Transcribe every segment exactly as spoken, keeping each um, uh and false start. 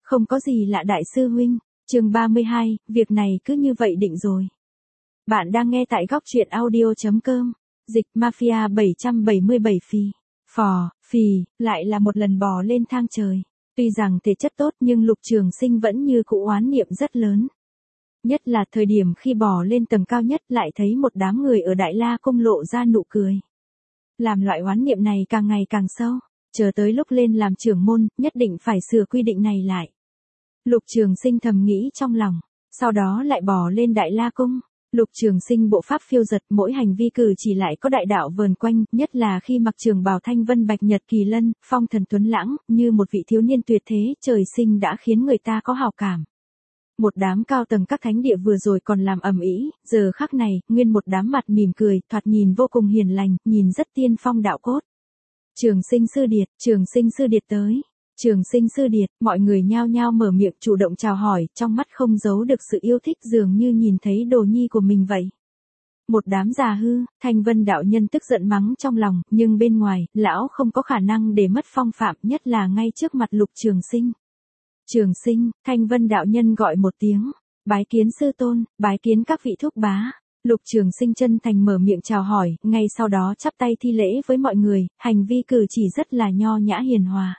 Không có gì lạ đại sư huynh. Chương ba mươi hai, việc này cứ như vậy định rồi. Bạn đang nghe tại góc truyện audio chấm com. Dịch Mafia bảy trăm bảy mươi bảy phì. Phò, phì, lại là một lần bò lên thang trời. Tuy rằng thể chất tốt nhưng Lục Trường Sinh vẫn như cũ oán niệm rất lớn. Nhất là thời điểm khi bò lên tầng cao nhất lại thấy một đám người ở Đại La Cung lộ ra nụ cười. Làm loại oán niệm này càng ngày càng sâu, chờ tới lúc lên làm trưởng môn, nhất định phải sửa quy định này lại. Lục Trường Sinh thầm nghĩ trong lòng, sau đó lại bò lên Đại La Cung. Lục Trường Sinh bộ pháp phiêu dật, mỗi hành vi cử chỉ lại có đại đạo vờn quanh, nhất là khi mặc trường bào thanh vân bạch nhật kỳ lân, phong thần tuấn lãng, như một vị thiếu niên tuyệt thế, trời sinh đã khiến người ta có hào cảm. Một đám cao tầng các thánh địa vừa rồi còn làm ầm ĩ, giờ khắc này, nguyên một đám mặt mỉm cười, thoạt nhìn vô cùng hiền lành, nhìn rất tiên phong đạo cốt. Trường Sinh sư điệt, Trường Sinh sư điệt tới. Trường Sinh sư điệt, mọi người nhao nhao mở miệng chủ động chào hỏi, trong mắt không giấu được sự yêu thích dường như nhìn thấy đồ nhi của mình vậy. Một đám già hư, Thanh Vân đạo nhân tức giận mắng trong lòng, nhưng bên ngoài, lão không có khả năng để mất phong phạm, nhất là ngay trước mặt Lục Trường Sinh. Trường Sinh, Thanh Vân đạo nhân gọi một tiếng, bái kiến sư tôn, bái kiến các vị thúc bá. Lục Trường Sinh chân thành mở miệng chào hỏi, ngay sau đó chắp tay thi lễ với mọi người, hành vi cử chỉ rất là nho nhã hiền hòa.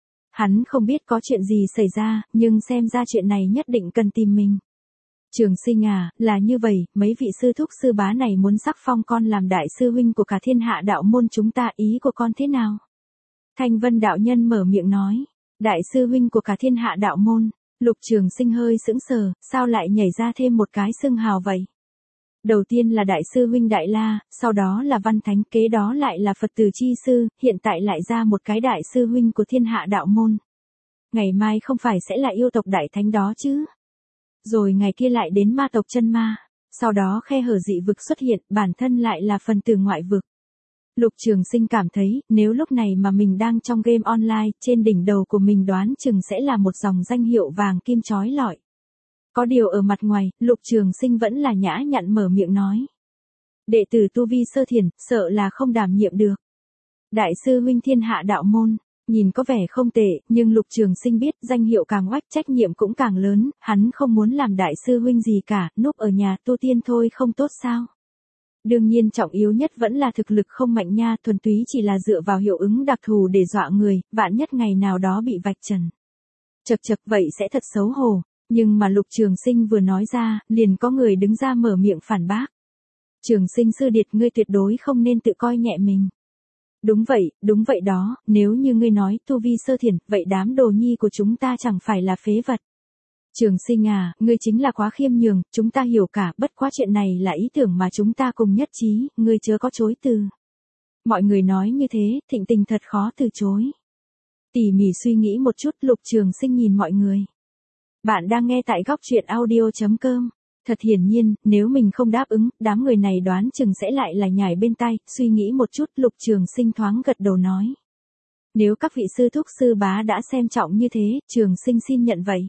Hắn không biết có chuyện gì xảy ra, nhưng xem ra chuyện này nhất định cần tìm mình. Trường Sinh à, là như vậy, mấy vị sư thúc sư bá này muốn sắc phong con làm đại sư huynh của cả thiên hạ đạo môn chúng ta, ý của con thế nào? Thanh Vân đạo nhân mở miệng nói, đại sư huynh của cả thiên hạ đạo môn. Lục Trường Sinh hơi sững sờ, sao lại nhảy ra thêm một cái xưng hào vậy? Đầu tiên là đại sư huynh Đại La, sau đó là Văn Thánh, kế đó lại là Phật tử chi sư, hiện tại lại ra một cái đại sư huynh của thiên hạ đạo môn. Ngày mai không phải sẽ là yêu tộc đại thánh đó chứ? Rồi ngày kia lại đến ma tộc chân ma, sau đó khe hở dị vực xuất hiện, bản thân lại là phần tử ngoại vực. Lục Trường Sinh cảm thấy, nếu lúc này mà mình đang trong game online, trên đỉnh đầu của mình đoán chừng sẽ là một dòng danh hiệu vàng kim chói lọi. Có điều ở mặt ngoài, Lục Trường Sinh vẫn là nhã nhặn mở miệng nói. Đệ tử tu vi sơ thiền, sợ là không đảm nhiệm được. Đại sư huynh thiên hạ đạo môn, nhìn có vẻ không tệ, nhưng Lục Trường Sinh biết danh hiệu càng oách trách nhiệm cũng càng lớn, hắn không muốn làm đại sư huynh gì cả, núp ở nhà tu tiên thôi không tốt sao. Đương nhiên trọng yếu nhất vẫn là thực lực không mạnh nha, thuần túy chỉ là dựa vào hiệu ứng đặc thù để dọa người, vạn nhất ngày nào đó bị vạch trần. Chật chật vậy sẽ thật xấu hổ. Nhưng mà Lục Trường Sinh vừa nói ra, liền có người đứng ra mở miệng phản bác. Trường Sinh sư điệt, ngươi tuyệt đối không nên tự coi nhẹ mình. Đúng vậy, đúng vậy đó, nếu như ngươi nói tu vi sơ thiền, vậy đám đồ nhi của chúng ta chẳng phải là phế vật. Trường Sinh à, ngươi chính là quá khiêm nhường, chúng ta hiểu cả, bất quá chuyện này là ý tưởng mà chúng ta cùng nhất trí, ngươi chớ có chối từ. Mọi người nói như thế, Thịnh Tình thật khó từ chối. Tỉ mỉ suy nghĩ một chút, Lục Trường Sinh nhìn mọi người. Bạn đang nghe tại góc truyện audio chấm com. Thật hiển nhiên, nếu mình không đáp ứng, đám người này đoán chừng sẽ lại là nhảy bên tai, suy nghĩ một chút, Lục Trường Sinh thoáng gật đầu nói. Nếu các vị sư thúc sư bá đã xem trọng như thế, Trường Sinh xin nhận vậy.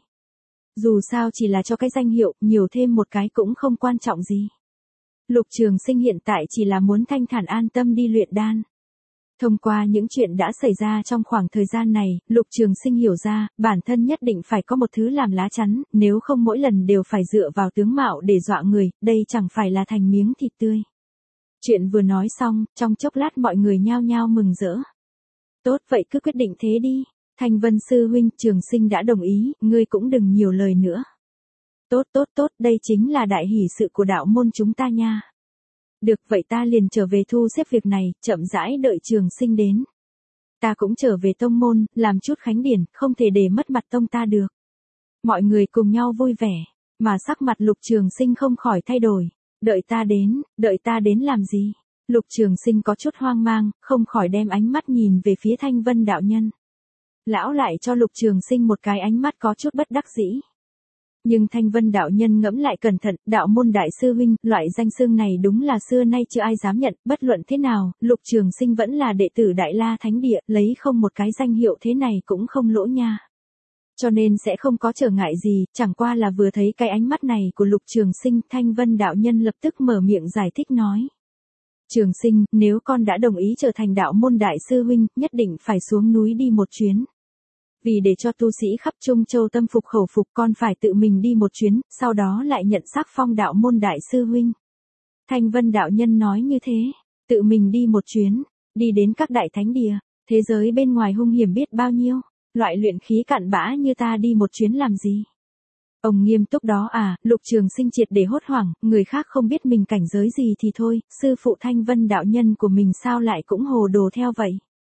Dù sao chỉ là cho cái danh hiệu, nhiều thêm một cái cũng không quan trọng gì. Lục Trường Sinh hiện tại chỉ là muốn thanh thản an tâm đi luyện đan. Thông qua những chuyện đã xảy ra trong khoảng thời gian này, Lục Trường Sinh hiểu ra, bản thân nhất định phải có một thứ làm lá chắn, nếu không mỗi lần đều phải dựa vào tướng mạo để dọa người, đây chẳng phải là thành miếng thịt tươi. Chuyện vừa nói xong, trong chốc lát mọi người nhao nhao mừng rỡ. Tốt vậy cứ quyết định thế đi. Thanh Vân sư huynh, Trường Sinh đã đồng ý, ngươi cũng đừng nhiều lời nữa. Tốt tốt tốt, đây chính là đại hỷ sự của đạo môn chúng ta nha. Được vậy ta liền trở về thu xếp việc này, chậm rãi đợi Trường Sinh đến. Ta cũng trở về tông môn, làm chút khánh điển, không thể để mất mặt tông ta được. Mọi người cùng nhau vui vẻ, mà sắc mặt Lục Trường Sinh không khỏi thay đổi. Đợi ta đến, đợi ta đến làm gì? Lục Trường Sinh có chút hoang mang, không khỏi đem ánh mắt nhìn về phía Thanh Vân đạo nhân. Lão lại cho Lục Trường Sinh một cái ánh mắt có chút bất đắc dĩ. Nhưng Thanh Vân đạo nhân ngẫm lại cẩn thận, đạo môn đại sư huynh, loại danh xưng này đúng là xưa nay chưa ai dám nhận, bất luận thế nào, Lục Trường Sinh vẫn là đệ tử Đại La Thánh Địa, lấy không một cái danh hiệu thế này cũng không lỗ nha. Cho nên sẽ không có trở ngại gì, chẳng qua là vừa thấy cái ánh mắt này của Lục Trường Sinh, Thanh Vân đạo nhân lập tức mở miệng giải thích nói. Trường Sinh, nếu con đã đồng ý trở thành đạo môn đại sư huynh, nhất định phải xuống núi đi một chuyến. Vì để cho tu sĩ khắp Trung Châu tâm phục khẩu phục con phải tự mình đi một chuyến, sau đó lại nhận sắc phong đạo môn đại sư huynh. Thanh Vân đạo nhân nói như thế, tự mình đi một chuyến, đi đến các đại thánh địa, thế giới bên ngoài hung hiểm biết bao nhiêu, loại luyện khí cặn bã như ta đi một chuyến làm gì. Ông nghiêm túc đó à, Lục Trường Sinh triệt để hốt hoảng, người khác không biết mình cảnh giới gì thì thôi, sư phụ Thanh Vân đạo nhân của mình sao lại cũng hồ đồ theo vậy.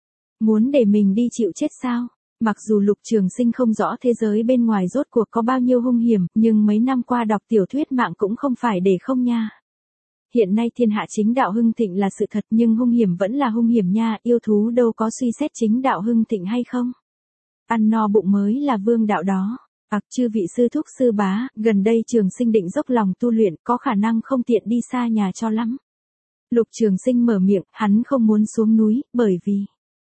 Muốn để mình đi chịu chết sao? Mặc dù Lục Trường Sinh không rõ thế giới bên ngoài rốt cuộc có bao nhiêu hung hiểm, nhưng mấy năm qua đọc tiểu thuyết mạng cũng không phải để không nha. Hiện nay thiên hạ chính đạo hưng thịnh là sự thật nhưng hung hiểm vẫn là hung hiểm nha, yêu thú đâu có suy xét chính đạo hưng thịnh hay không. Ăn no bụng mới là vương đạo đó. Ặc chư vị sư thúc sư bá, gần đây Trường Sinh định dốc lòng tu luyện, có khả năng không tiện đi xa nhà cho lắm. Lục Trường Sinh mở miệng, hắn không muốn xuống núi, bởi vì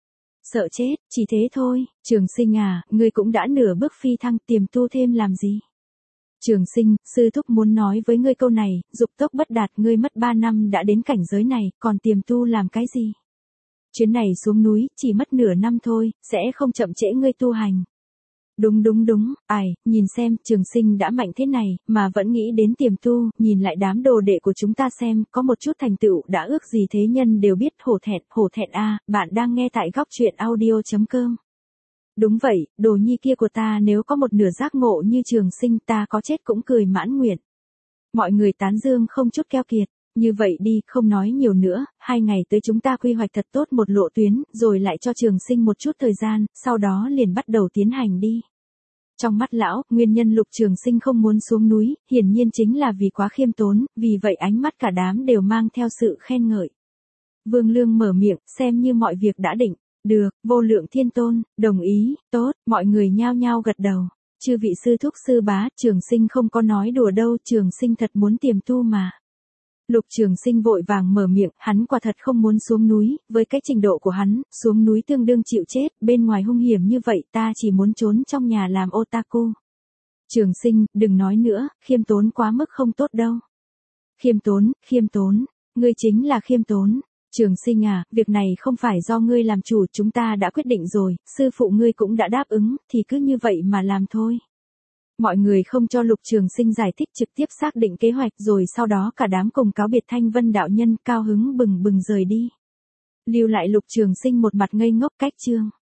sợ chết, chỉ thế thôi. Trường Sinh à, ngươi cũng đã nửa bước phi thăng, tiềm tu thêm làm gì? Trường Sinh, sư thúc muốn nói với ngươi câu này, dục tốc bất đạt, ngươi mất ba năm đã đến cảnh giới này, còn tiềm tu làm cái gì? Chuyến này xuống núi, chỉ mất nửa năm thôi, sẽ không chậm trễ ngươi tu hành. Đúng đúng đúng, ai, nhìn xem, Trường Sinh đã mạnh thế này, mà vẫn nghĩ đến tiềm tu, nhìn lại đám đồ đệ của chúng ta xem, có một chút thành tựu đã ước gì thế nhân đều biết, hổ thẹn, hổ thẹn a, bạn đang nghe tại góc truyện audio chấm com. Đúng vậy, đồ nhi kia của ta nếu có một nửa giác ngộ như Trường Sinh ta có chết cũng cười mãn nguyện. Mọi người tán dương không chút keo kiệt. Như vậy đi, không nói nhiều nữa, hai ngày tới chúng ta quy hoạch thật tốt một lộ tuyến, rồi lại cho Trường Sinh một chút thời gian, sau đó liền bắt đầu tiến hành đi. Trong mắt lão, nguyên nhân Lục Trường Sinh không muốn xuống núi, hiển nhiên chính là vì quá khiêm tốn, vì vậy ánh mắt cả đám đều mang theo sự khen ngợi. Vương Lương mở miệng, xem như mọi việc đã định. Được, Vô Lượng Thiên Tôn, đồng ý, tốt, mọi người nhao nhao gật đầu. Chư vị sư thúc sư bá, Trường Sinh không có nói đùa đâu, Trường Sinh thật muốn tiềm tu mà. Lục Trường Sinh vội vàng mở miệng, hắn quả thật không muốn xuống núi, với cái trình độ của hắn, xuống núi tương đương chịu chết, bên ngoài hung hiểm như vậy ta chỉ muốn trốn trong nhà làm otaku. Trường Sinh, đừng nói nữa, khiêm tốn quá mức không tốt đâu. Khiêm tốn, khiêm tốn, ngươi chính là khiêm tốn. Trường Sinh à, việc này không phải do ngươi làm chủ, chúng ta đã quyết định rồi, sư phụ ngươi cũng đã đáp ứng, thì cứ như vậy mà làm thôi. Mọi người không cho Lục Trường Sinh giải thích, trực tiếp xác định kế hoạch rồi sau đó cả đám cùng cáo biệt Thanh Vân đạo nhân, cao hứng bừng bừng rời đi. Lưu lại Lục Trường Sinh một mặt ngây ngốc. Cách chương